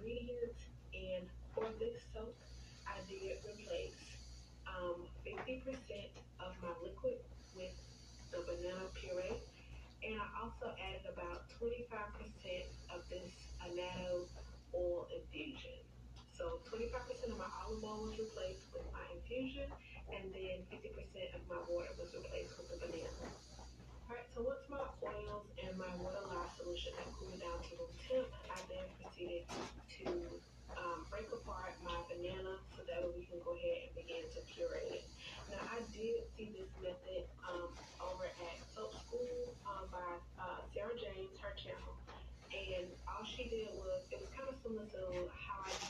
ingredients. And for this soak, I did replace 50% of my liquid with the banana puree. And I also added about 25% of this annatto oil infusion. So 25% of my olive oil was replaced